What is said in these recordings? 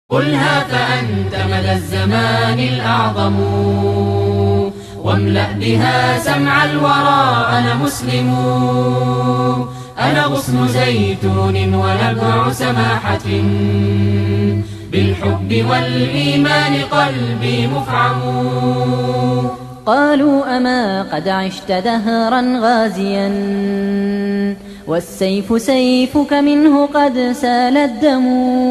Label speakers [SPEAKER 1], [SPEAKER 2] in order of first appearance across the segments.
[SPEAKER 1] قلها فأنت مدى الزمان الأعظم، واملأ بها سمع الورى. أنا مسلم، أنا غصن زيتون ونبع سماحة، بالحب والإيمان قلبي مفعم.
[SPEAKER 2] قالوا أما قد عشت دهرا غازيا، والسيف سيفك منه قد سال الدم.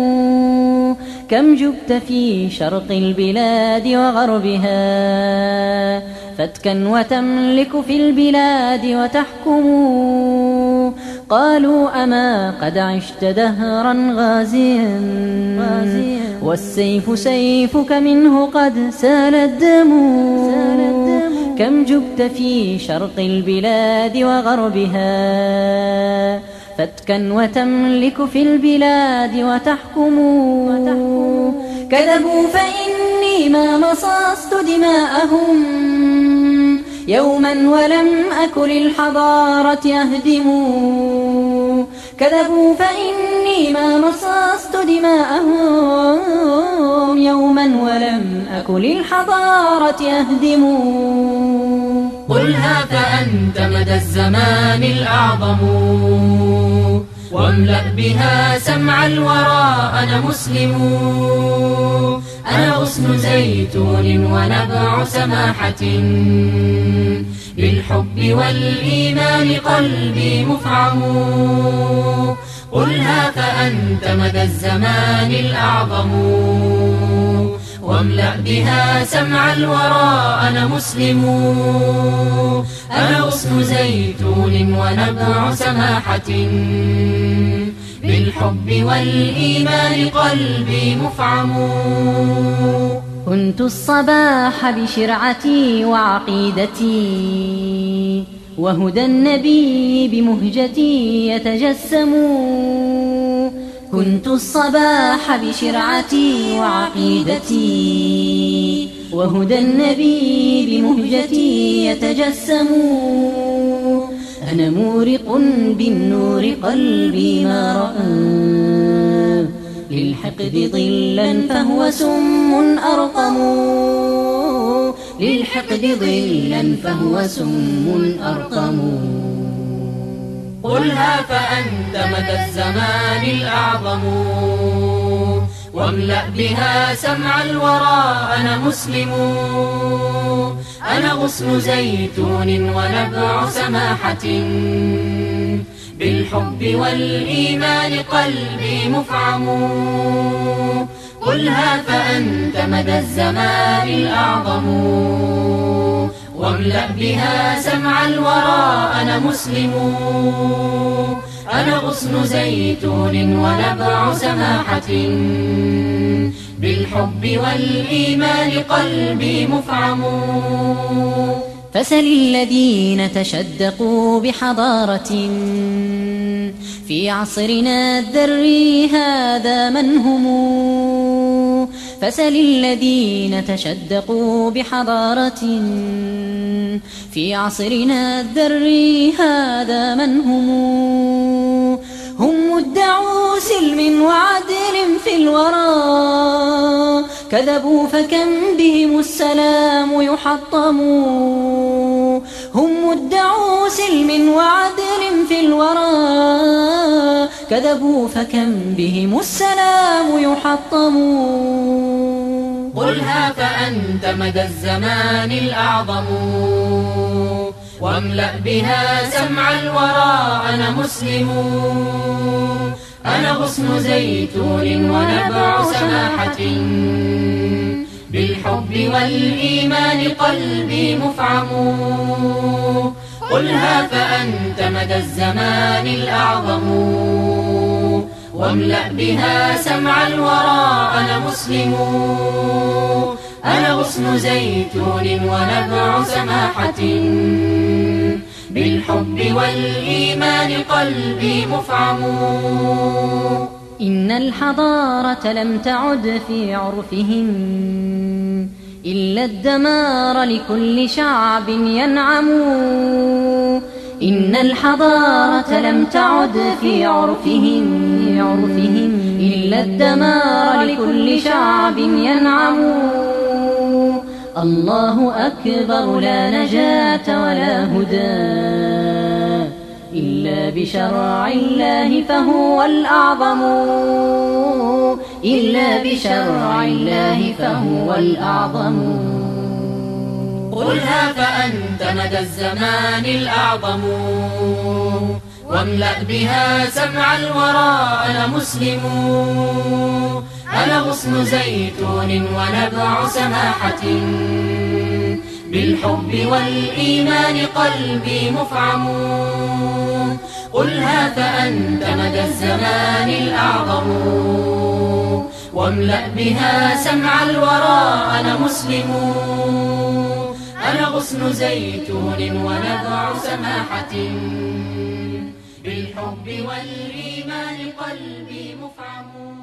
[SPEAKER 2] كم جبت في شرق البلاد وغربها، فتكا وتملك في البلاد وتحكم. قالوا أما قد عشت دهرا غازيا، والسيف سيفك منه قد سال الدم. كم جبت في شرق البلاد وغربها، فتكا وتملك في البلاد وتحكم. كذبوا فإني ما مصاصت دماءهم يوما ولم أكن للحضارة أهدم. كذبوا فإني ما مصاصت دماءهم يوما ولم أكن للحضارة أهدم.
[SPEAKER 1] قلها فأنت مدى الزمان الأعظم، واملأ بها سمع الورى. أنا مسلم، أنا غصن زيتون ونبع سماحة، بالحب والإيمان قلبي مفعم. قلها فأنت مدى الزمان الأعظم، واملأ بها سمع الورى. أنا مسلم، أنا غصن زيتون ونبع سماحة، بالحب والإيمان قلبي مفعم.
[SPEAKER 2] كنت الصباح بشرعتي وعقيدتي، وهدى النبي بمهجتي يتجسم. كنت الصباح بشرعتي وعقيدتي، وهدى النبي بمهجتي يتجسم. أنا مورق بالنور قلبي ما رأى، للحقد ظلا فهو سم أرقم. للحقد ظلا فهو سم أرقم.
[SPEAKER 1] قلها فأنت مدى الزمان الأعظم، واملأ بها سمع الورى. أنا مسلم، أنا غصن زيتون ونبع سماحة، بالحب والإيمان قلبي مفعم. قلها فأنت مدى الزمان الأعظم، واملأ بها سمع الورى. أنا مسلم، أنا غصن زيتون ونبع سماحة، بالحب والإيمان قلبي مفعم.
[SPEAKER 2] فسل الذين تشدقوا بحضارة في عصرنا الذري، هذا من هم؟ فسل الذين تشدقوا بحضارة في عصرنا الذري، هذا من هم؟ هم مدعوا سلم وعدل في الورى، كذبوا فكم بهم السلام يحطم. هم مدعوا سلم وعدل في الورى، كذبوا فكم بهم السلام يحطم.
[SPEAKER 1] قلها فأنت مدى الزمان الأعظم، واملأ بها سمع الورى. أنا مسلم، أنا غصن زيتون ونبع سماحة، بالحب والإيمان قلبي مفعم. قلها فأنت مدى الزمان الأعظم، واملأ بها سمع الورى. أنا مسلم، أنا غصن زيتون ونبع سماحة، بالحب والإيمان قلبي مفعم.
[SPEAKER 2] إن الحضارة لم تعد في عرفهم إلا الدمار لكل شعب ينعم. إن الحضارة لم تعد في عرفهم إلا الدمار لكل شعب ينعم. الله أكبر لا نجاة ولا هدى إلا بشرع الله فهو الأعظم. إلا بشرع الله فهو الأعظم.
[SPEAKER 1] قلها فأنت مدى الزمان الأعظم، واملأ بها سمع الورى. أنا مسلم، أنا غصن زيتون ونبع سماحة، بالحب والإيمان قلبي مفعم. قلها فأنت مدى الزمان الأعظم، واملأ بها سمع الورى. أنا مسلم، أنا غصن زيتون ونبع سماحة، بالحب والإيمان قلبي مفعم.